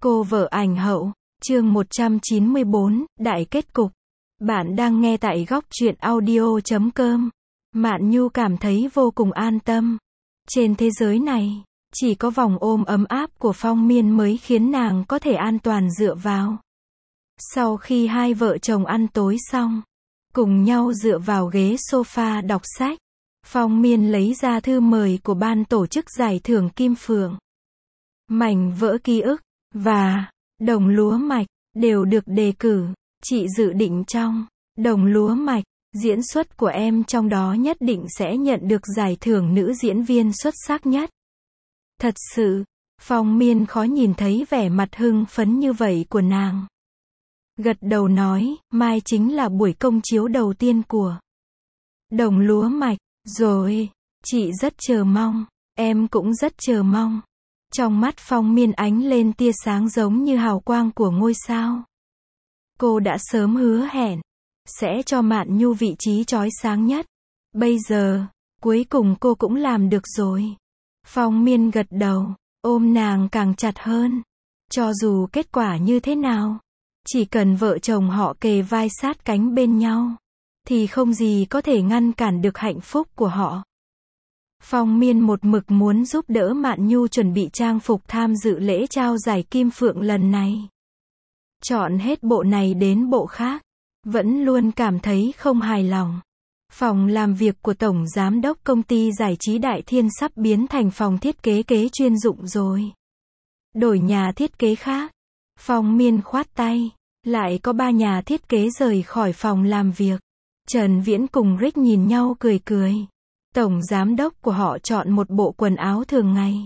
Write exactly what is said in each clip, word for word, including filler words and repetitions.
Cô vợ ảnh hậu, chương một trăm chín mươi bốn, đại kết cục. Bạn đang nghe tại góc truyện audio chấm com. Mạn Nhu cảm thấy vô cùng an tâm. Trên thế giới này, chỉ có vòng ôm ấm áp của Phong Miên mới khiến nàng có thể an toàn dựa vào. Sau khi hai vợ chồng ăn tối xong, cùng nhau dựa vào ghế sofa đọc sách, Phong Miên lấy ra thư mời của ban tổ chức giải thưởng Kim Phượng. Mảnh vỡ ký ức và Đồng Lúa Mạch đều được đề cử. Chị dự định trong Đồng Lúa Mạch, diễn xuất của em trong đó nhất định sẽ nhận được giải thưởng nữ diễn viên xuất sắc nhất. Thật sự, Phong Miên khó nhìn thấy vẻ mặt hưng phấn như vậy của nàng. Gật đầu nói, mai chính là buổi công chiếu đầu tiên của Đồng Lúa Mạch, rồi, chị rất chờ mong, em cũng rất chờ mong. Trong mắt Phong Miên ánh lên tia sáng giống như hào quang của ngôi sao. Cô đã sớm hứa hẹn, sẽ cho Mạn Nhu vị trí chói sáng nhất. Bây giờ, cuối cùng cô cũng làm được rồi. Phong Miên gật đầu, ôm nàng càng chặt hơn. Cho dù kết quả như thế nào, chỉ cần vợ chồng họ kề vai sát cánh bên nhau, thì không gì có thể ngăn cản được hạnh phúc của họ. Phong Miên một mực muốn giúp đỡ Mạn Nhu chuẩn bị trang phục tham dự lễ trao giải Kim Phượng lần này. Chọn hết bộ này đến bộ khác, vẫn luôn cảm thấy không hài lòng. Phòng làm việc của Tổng Giám đốc công ty giải trí Đại Thiên sắp biến thành phòng thiết kế kế chuyên dụng rồi. Đổi nhà thiết kế khác. Phong Miên khoát tay, lại có ba nhà thiết kế rời khỏi phòng làm việc. Trần Viễn cùng Rick nhìn nhau cười cười. Tổng giám đốc của họ chọn một bộ quần áo thường ngày,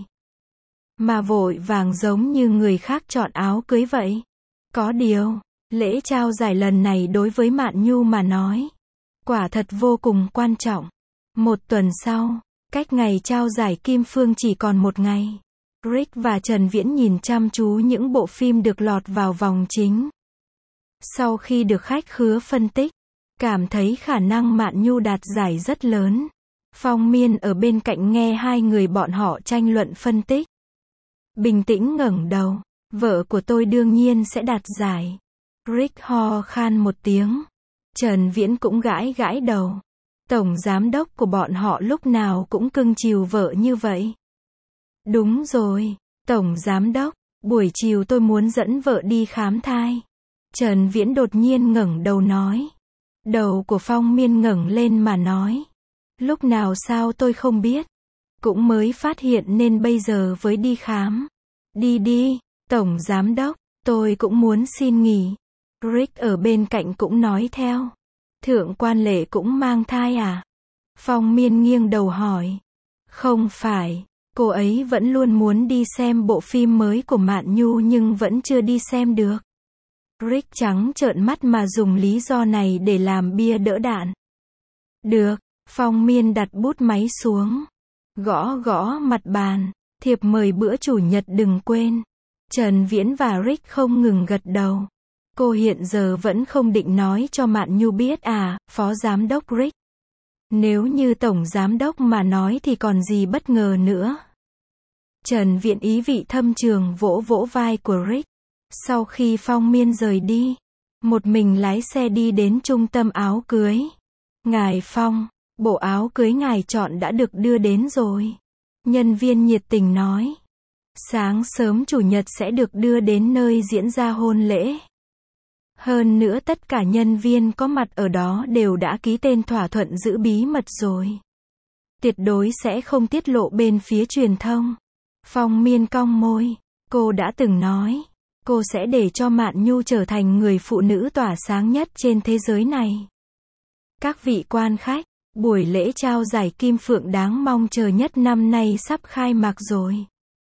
mà vội vàng giống như người khác chọn áo cưới vậy. Có điều, lễ trao giải lần này đối với Mạn Nhu mà nói, quả thật vô cùng quan trọng. Một tuần sau, cách ngày trao giải Kim Phương chỉ còn một ngày, Rick và Trần Viễn nhìn chăm chú những bộ phim được lọt vào vòng chính. Sau khi được khách khứa phân tích, cảm thấy khả năng Mạn Nhu đạt giải rất lớn. Phong Miên ở bên cạnh nghe hai người bọn họ tranh luận phân tích. Bình tĩnh ngẩng đầu, vợ của tôi đương nhiên sẽ đạt giải. Rick ho khan một tiếng. Trần Viễn cũng gãi gãi đầu. Tổng giám đốc của bọn họ lúc nào cũng cưng chiều vợ như vậy. Đúng rồi, Tổng giám đốc, buổi chiều tôi muốn dẫn vợ đi khám thai. Trần Viễn đột nhiên ngẩng đầu nói. Đầu của Phong Miên ngẩng lên mà nói. Lúc nào sao tôi không biết. Cũng mới phát hiện nên bây giờ với đi khám. Đi đi, Tổng Giám đốc, tôi cũng muốn xin nghỉ. Rick ở bên cạnh cũng nói theo. Thượng quan Lệ cũng mang thai à? Phong Miên nghiêng đầu hỏi. Không phải, cô ấy vẫn luôn muốn đi xem bộ phim mới của Mạn Nhu nhưng vẫn chưa đi xem được. Rick trắng trợn mắt mà dùng lý do này để làm bia đỡ đạn. Được. Phong Miên đặt bút máy xuống, gõ gõ mặt bàn, thiệp mời bữa chủ nhật đừng quên. Trần Viễn và Rick không ngừng gật đầu. Cô hiện giờ vẫn không định nói cho Mạn Nhu biết à, Phó Giám đốc Rick. Nếu như Tổng Giám đốc mà nói thì còn gì bất ngờ nữa. Trần Viễn ý vị thâm trường vỗ vỗ vai của Rick. Sau khi Phong Miên rời đi, một mình lái xe đi đến trung tâm áo cưới. Ngài Phong, bộ áo cưới ngài chọn đã được đưa đến rồi. Nhân viên nhiệt tình nói. Sáng sớm chủ nhật sẽ được đưa đến nơi diễn ra hôn lễ. Hơn nữa tất cả nhân viên có mặt ở đó đều đã ký tên thỏa thuận giữ bí mật rồi. Tuyệt đối sẽ không tiết lộ bên phía truyền thông. Phong Miên cong môi. Cô đã từng nói, cô sẽ để cho Mạn Nhu trở thành người phụ nữ tỏa sáng nhất trên thế giới này. Các vị quan khách, buổi lễ trao giải Kim Phượng đáng mong chờ nhất năm nay sắp khai mạc rồi.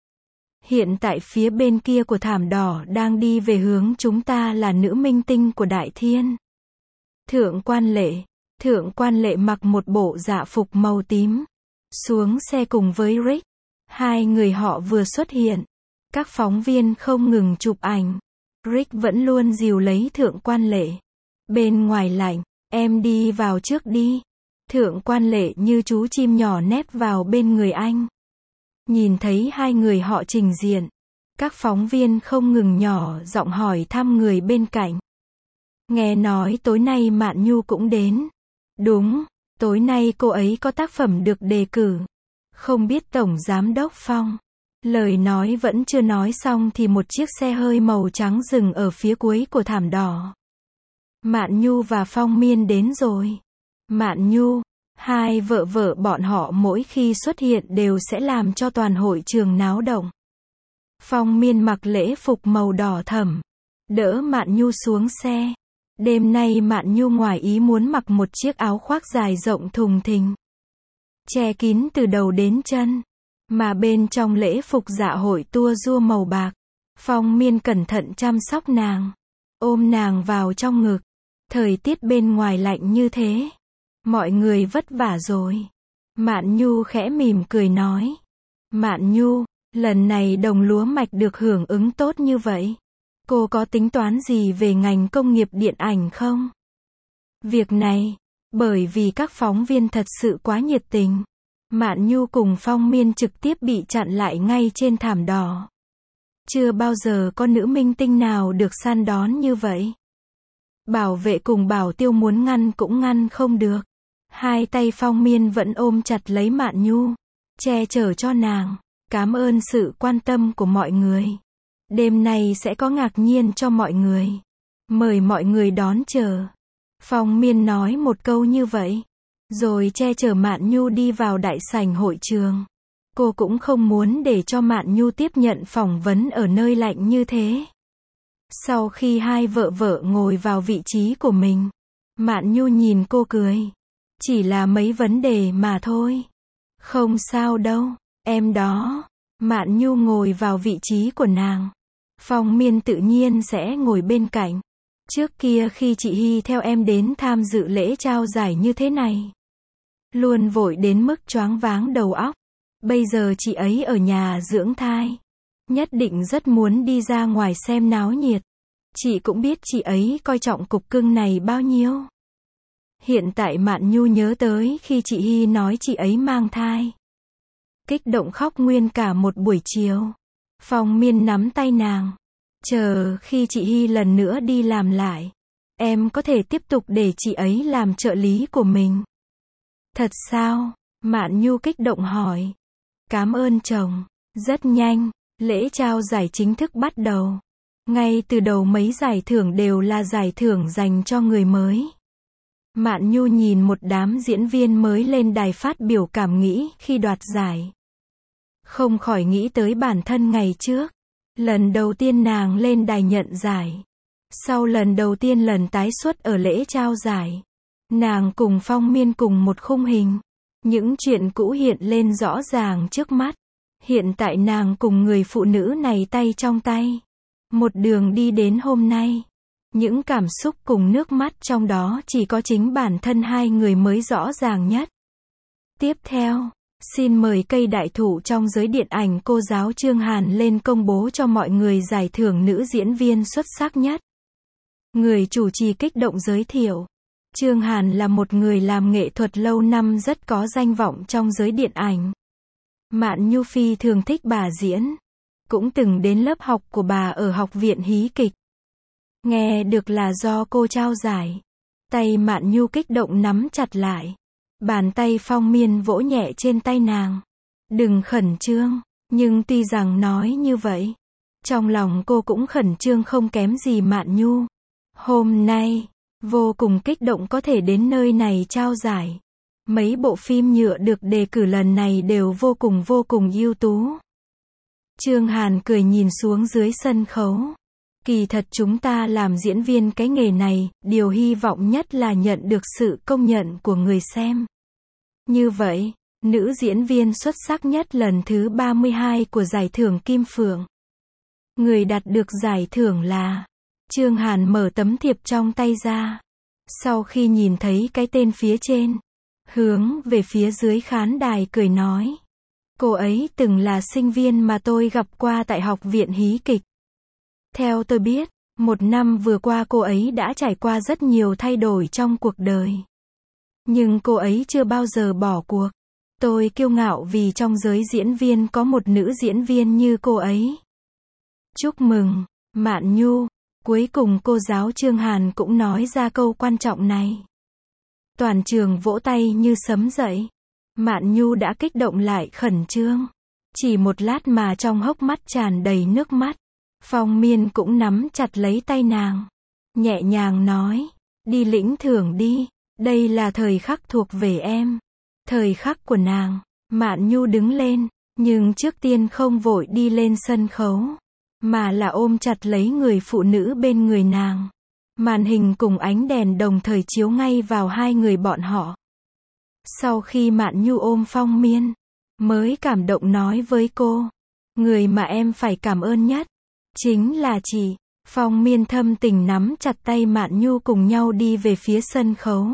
Hiện tại phía bên kia của thảm đỏ đang đi về hướng chúng ta là nữ minh tinh của Đại Thiên. Thượng quan Lệ. Thượng quan Lệ mặc một bộ dạ phục màu tím. Xuống xe cùng với Rick. Hai người họ vừa xuất hiện. Các phóng viên không ngừng chụp ảnh. Rick vẫn luôn dìu lấy Thượng quan Lệ. Bên ngoài lạnh, em đi vào trước đi. Thượng quan Lệ như chú chim nhỏ nép vào bên người anh. Nhìn thấy hai người họ trình diện, Các phóng viên không ngừng nhỏ giọng hỏi thăm người bên cạnh. Nghe nói tối nay Mạn Nhu cũng đến. Đúng, tối nay cô ấy có tác phẩm được đề cử. Không biết Tổng Giám đốc Phong. Lời nói vẫn chưa nói xong thì một chiếc xe hơi màu trắng dừng ở phía cuối của thảm đỏ. Mạn Nhu và Phong Miên đến rồi. Mạn Nhu, hai vợ vợ bọn họ mỗi khi xuất hiện đều sẽ làm cho toàn hội trường náo động. Phong Miên mặc lễ phục màu đỏ thẫm, đỡ Mạn Nhu xuống xe. Đêm nay Mạn Nhu ngoài ý muốn mặc một chiếc áo khoác dài rộng thùng thình, che kín từ đầu đến chân, mà bên trong lễ phục dạ hội tua rua màu bạc. Phong Miên cẩn thận chăm sóc nàng, ôm nàng vào trong ngực. Thời tiết bên ngoài lạnh như thế, mọi người vất vả rồi. Mạn Nhu khẽ mỉm cười nói. Mạn Nhu, lần này đồng lúa mạch được hưởng ứng tốt như vậy. Cô có tính toán gì về ngành công nghiệp điện ảnh không? Việc này, bởi vì các phóng viên thật sự quá nhiệt tình, Mạn Nhu cùng Phong Miên trực tiếp bị chặn lại ngay trên thảm đỏ. Chưa bao giờ có nữ minh tinh nào được săn đón như vậy. Bảo vệ cùng bảo tiêu muốn ngăn cũng ngăn không được. Hai tay Phong Miên vẫn ôm chặt lấy Mạn Nhu, che chở cho nàng. Cảm ơn sự quan tâm của mọi người. Đêm nay sẽ có ngạc nhiên cho mọi người. Mời mọi người đón chờ. Phong Miên nói một câu như vậy, rồi che chở Mạn Nhu đi vào đại sảnh hội trường. Cô cũng không muốn để cho Mạn Nhu tiếp nhận phỏng vấn ở nơi lạnh như thế. Sau khi hai vợ vợ ngồi vào vị trí của mình, Mạn Nhu nhìn cô cười. Chỉ là mấy vấn đề mà thôi. Không sao đâu, em đó. Mạn Nhu ngồi vào vị trí của nàng. Phong Miên tự nhiên sẽ ngồi bên cạnh. Trước kia khi chị Hy theo em đến tham dự lễ trao giải như thế này, luôn vội đến mức choáng váng đầu óc. Bây giờ chị ấy ở nhà dưỡng thai, nhất định rất muốn đi ra ngoài xem náo nhiệt. Chị cũng biết chị ấy coi trọng cục cưng này bao nhiêu. Hiện tại Mạn Nhu nhớ tới khi chị Hy nói chị ấy mang thai, kích động khóc nguyên cả một buổi chiều. Phong Miên nắm tay nàng. Chờ khi chị Hy lần nữa đi làm lại, em có thể tiếp tục để chị ấy làm trợ lý của mình. Thật sao? Mạn Nhu kích động hỏi. Cảm ơn chồng. Rất nhanh, lễ trao giải chính thức bắt đầu. Ngay từ đầu mấy giải thưởng đều là giải thưởng dành cho người mới. Mạn Nhu nhìn một đám diễn viên mới lên đài phát biểu cảm nghĩ khi đoạt giải. Không khỏi nghĩ tới bản thân ngày trước. Lần đầu tiên nàng lên đài nhận giải. Sau lần đầu tiên lần tái xuất ở lễ trao giải, nàng cùng Phong Miên cùng một khung hình. Những chuyện cũ hiện lên rõ ràng trước mắt. Hiện tại nàng cùng người phụ nữ này tay trong tay, một đường đi đến hôm nay. Những cảm xúc cùng nước mắt trong đó chỉ có chính bản thân hai người mới rõ ràng nhất. Tiếp theo, xin mời cây đại thụ trong giới điện ảnh cô giáo Trương Hàn lên công bố cho mọi người giải thưởng nữ diễn viên xuất sắc nhất. Người chủ trì kích động giới thiệu. Trương Hàn là một người làm nghệ thuật lâu năm rất có danh vọng trong giới điện ảnh. Mạn Nhu phi thường thích bà diễn. Cũng từng đến lớp học của bà ở học viện hí kịch. Nghe được là do cô trao giải. Tay Mạn Nhu kích động nắm chặt lại. Bàn tay Phong Miên vỗ nhẹ trên tay nàng. Đừng khẩn trương. Nhưng tuy rằng nói như vậy, trong lòng cô cũng khẩn trương không kém gì Mạn Nhu. Hôm nay, vô cùng kích động có thể đến nơi này trao giải. Mấy bộ phim nhựa được đề cử lần này đều vô cùng vô cùng ưu tú. Trương Hàn cười nhìn xuống dưới sân khấu. Kỳ thật chúng ta làm diễn viên cái nghề này, điều hy vọng nhất là nhận được sự công nhận của người xem. Như vậy, nữ diễn viên xuất sắc nhất lần thứ ba mươi hai của giải thưởng Kim Phượng. Người đạt được giải thưởng là... Trương Hàn mở tấm thiệp trong tay ra. Sau khi nhìn thấy cái tên phía trên, hướng về phía dưới khán đài cười nói. Cô ấy từng là sinh viên mà tôi gặp qua tại học viện hí kịch. Theo tôi biết, một năm vừa qua cô ấy đã trải qua rất nhiều thay đổi trong cuộc đời. Nhưng cô ấy chưa bao giờ bỏ cuộc. Tôi kiêu ngạo vì trong giới diễn viên có một nữ diễn viên như cô ấy. Chúc mừng, Mạn Nhu. Cuối cùng cô giáo Trương Hàn cũng nói ra câu quan trọng này. Toàn trường vỗ tay như sấm dậy. Mạn Nhu đã kích động lại khẩn trương. Chỉ một lát mà trong hốc mắt tràn đầy nước mắt. Phong Miên cũng nắm chặt lấy tay nàng. Nhẹ nhàng nói, đi lĩnh thưởng đi, đây là thời khắc thuộc về em. Thời khắc của nàng. Mạn Nhu đứng lên, nhưng trước tiên không vội đi lên sân khấu, mà là ôm chặt lấy người phụ nữ bên người nàng. Màn hình cùng ánh đèn đồng thời chiếu ngay vào hai người bọn họ. Sau khi Mạn Nhu ôm Phong Miên, mới cảm động nói với cô, người mà em phải cảm ơn nhất, chính là chị. Phong Miên thâm tình nắm chặt tay Mạn Nhu cùng nhau đi về phía sân khấu.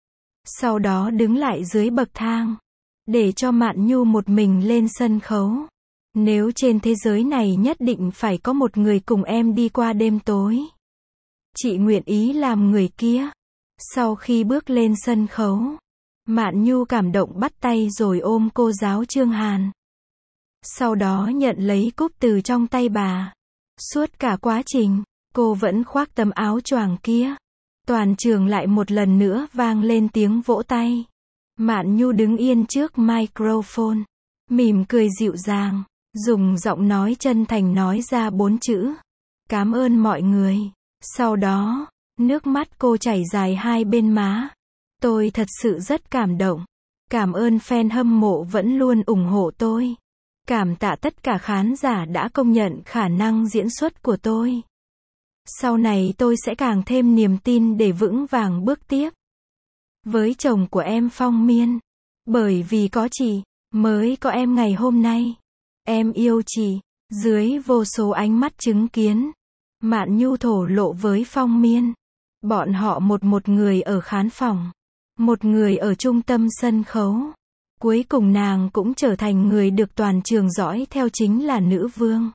Sau đó đứng lại dưới bậc thang, để cho Mạn Nhu một mình lên sân khấu. Nếu trên thế giới này nhất định phải có một người cùng em đi qua đêm tối, chị nguyện ý làm người kia. Sau khi bước lên sân khấu, Mạn Nhu cảm động bắt tay rồi ôm cô giáo Trương Hàn. Sau đó nhận lấy cúp từ trong tay bà. Suốt cả quá trình, cô vẫn khoác tấm áo choàng kia. Toàn trường lại một lần nữa vang lên tiếng vỗ tay. Mạn Nhu đứng yên trước microphone, mỉm cười dịu dàng, dùng giọng nói chân thành nói ra bốn chữ: cảm ơn mọi người. Sau đó, nước mắt cô chảy dài hai bên má. Tôi thật sự rất cảm động. Cảm ơn fan hâm mộ vẫn luôn ủng hộ tôi. Cảm tạ tất cả khán giả đã công nhận khả năng diễn xuất của tôi. Sau này tôi sẽ càng thêm niềm tin để vững vàng bước tiếp. Với chồng của em Phong Miên, bởi vì có chị, mới có em ngày hôm nay. Em yêu chị. Dưới vô số ánh mắt chứng kiến, Mạn Nhu thổ lộ với Phong Miên. Bọn họ một một người ở khán phòng, một người ở trung tâm sân khấu. Cuối cùng nàng cũng trở thành người được toàn trường dõi theo, chính là nữ vương.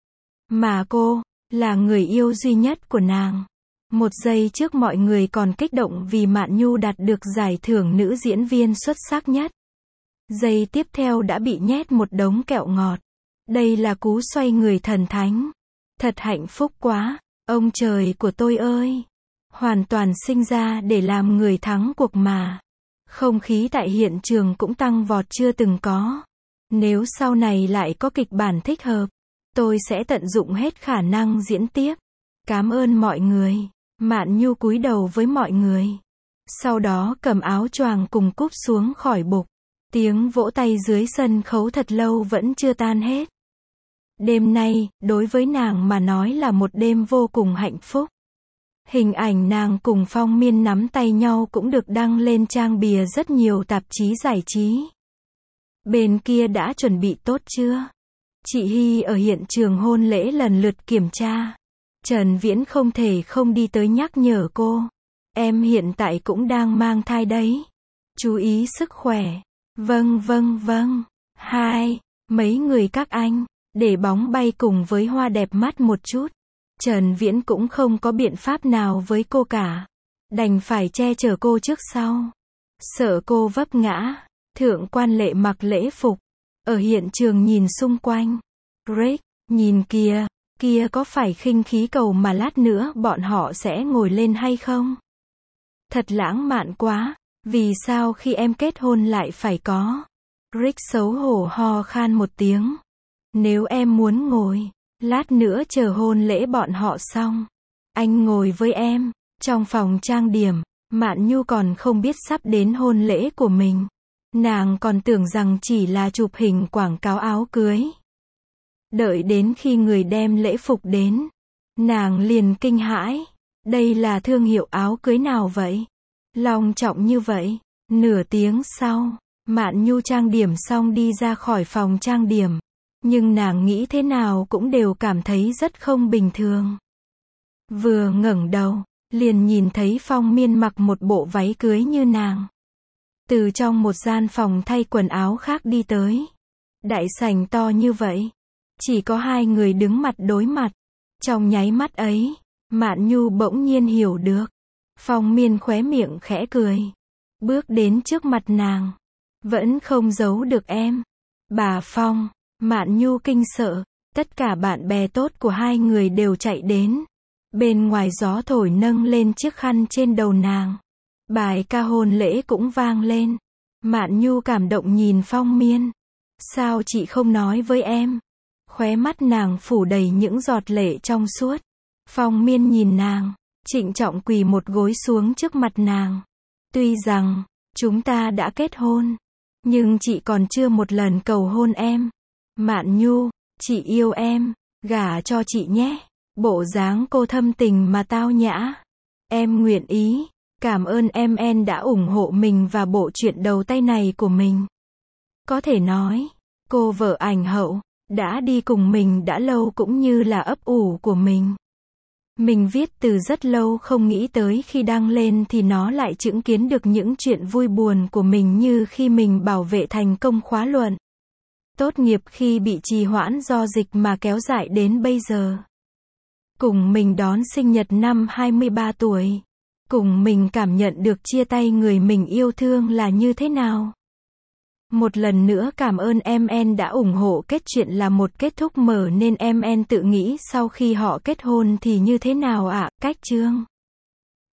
Mà cô, là người yêu duy nhất của nàng. Một giây trước mọi người còn kích động vì Mạn Nhu đạt được giải thưởng nữ diễn viên xuất sắc nhất. Giây tiếp theo đã bị nhét một đống kẹo ngọt. Đây là cú xoay người thần thánh. Thật hạnh phúc quá, ông trời của tôi ơi. Hoàn toàn sinh ra để làm người thắng cuộc mà. Không khí tại hiện trường cũng tăng vọt chưa từng có. Nếu sau này lại có kịch bản thích hợp, tôi sẽ tận dụng hết khả năng diễn tiếp. Cảm ơn mọi người. Mạn Nhu cúi đầu với mọi người. Sau đó cầm áo choàng cùng cúp xuống khỏi bục. Tiếng vỗ tay dưới sân khấu thật lâu vẫn chưa tan hết. Đêm nay, đối với nàng mà nói là một đêm vô cùng hạnh phúc. Hình ảnh nàng cùng Phong Miên nắm tay nhau cũng được đăng lên trang bìa rất nhiều tạp chí giải trí. Bên kia đã chuẩn bị tốt chưa? Chị Hy ở hiện trường hôn lễ lần lượt kiểm tra. Trần Viễn không thể không đi tới nhắc nhở cô. Em hiện tại cũng đang mang thai đấy. Chú ý sức khỏe. Vâng vâng vâng. Hai, mấy người các anh, để bóng bay cùng với hoa đẹp mắt một chút. Trần Viễn cũng không có biện pháp nào với cô cả. Đành phải che chở cô trước sau. Sợ cô vấp ngã. Thượng quan Lệ mặc lễ phục. Ở hiện trường nhìn xung quanh. Rick, nhìn kìa. Kia có phải khinh khí cầu mà lát nữa bọn họ sẽ ngồi lên hay không? Thật lãng mạn quá. Vì sao khi em kết hôn lại phải có? Rick xấu hổ ho khan một tiếng. Nếu em muốn ngồi, lát nữa chờ hôn lễ bọn họ xong, anh ngồi với em. Trong phòng trang điểm, Mạn Nhu còn không biết sắp đến hôn lễ của mình. Nàng còn tưởng rằng chỉ là chụp hình quảng cáo áo cưới. Đợi đến khi người đem lễ phục đến, nàng liền kinh hãi. Đây là thương hiệu áo cưới nào vậy? Long trọng như vậy. Nửa tiếng sau, Mạn Nhu trang điểm xong đi ra khỏi phòng trang điểm. Nhưng nàng nghĩ thế nào cũng đều cảm thấy rất không bình thường. Vừa ngẩng đầu, liền nhìn thấy Phong Miên mặc một bộ váy cưới như nàng. Từ trong một gian phòng thay quần áo khác đi tới. Đại sảnh to như vậy. Chỉ có hai người đứng mặt đối mặt. Trong nháy mắt ấy, Mạn Nhu bỗng nhiên hiểu được. Phong Miên khóe miệng khẽ cười. Bước đến trước mặt nàng. Vẫn không giấu được em. Bà Phong. Mạn Nhu kinh sợ. Tất cả bạn bè tốt của hai người đều chạy đến. Bên ngoài gió thổi nâng lên chiếc khăn trên đầu nàng. Bài ca hôn lễ cũng vang lên. Mạn Nhu cảm động nhìn Phong Miên. Sao chị không nói với em? Khóe mắt nàng phủ đầy những giọt lệ trong suốt. Phong Miên nhìn nàng, trịnh trọng quỳ một gối xuống trước mặt nàng. Tuy rằng, chúng ta đã kết hôn, nhưng chị còn chưa một lần cầu hôn em. Mạn Nhu, chị yêu em, gả cho chị nhé. Bộ dáng cô thâm tình mà tao nhã. Em nguyện ý. Cảm ơn em en đã ủng hộ mình và bộ truyện đầu tay này của mình. Có thể nói, cô vợ ảnh hậu, đã đi cùng mình đã lâu cũng như là ấp ủ của mình. Mình viết từ rất lâu không nghĩ tới khi đăng lên thì nó lại chứng kiến được những chuyện vui buồn của mình như khi mình bảo vệ thành công khóa luận. Tốt nghiệp khi bị trì hoãn do dịch mà kéo dài đến bây giờ. Cùng mình đón sinh nhật năm hai mươi ba tuổi. Cùng mình cảm nhận được chia tay người mình yêu thương là như thế nào. Một lần nữa cảm ơn em en đã ủng hộ kết chuyện là một kết thúc mở nên em en tự nghĩ sau khi họ kết hôn thì như thế nào ạ, cách chương.